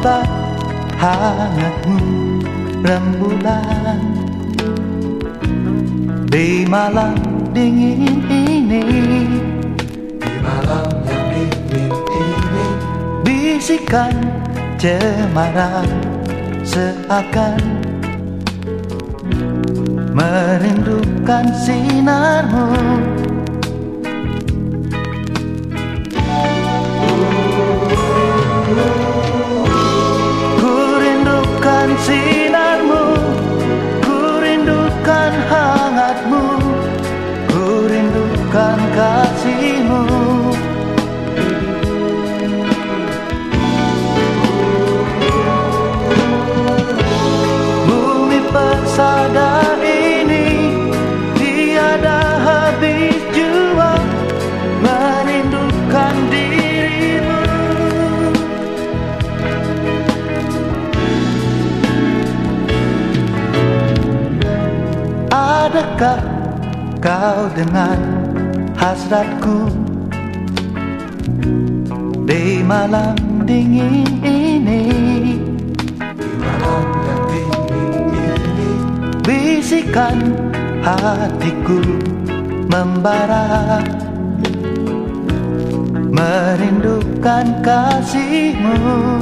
obat hangatmu rembulan di malam dingin ini. Di malam yang dingin ini, bisikan cemara seakan merindukan sinarmu. Ku rindukan sinarmu, ku rindukan hangatmu, ku rindukan kasihmu. Bumi persada ini tiada habis jua merindukan dirimu. Adakah kau dengar hasratku di malam dingin ini? di malam yang dingin ini, Bisikan hatiku membara merindukan kasihmu.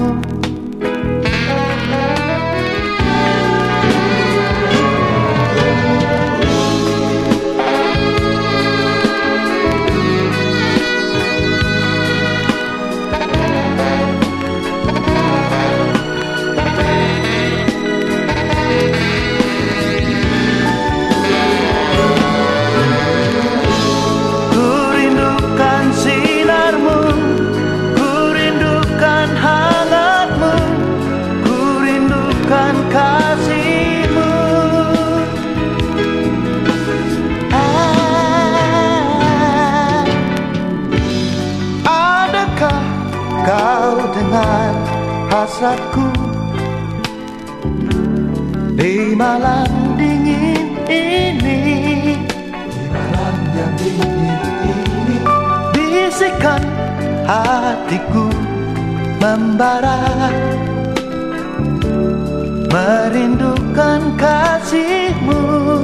Kau dengar hasratku di malam dingin ini? di malam yang dingin ini, Bisikan hatiku membara merindukan kasihmu.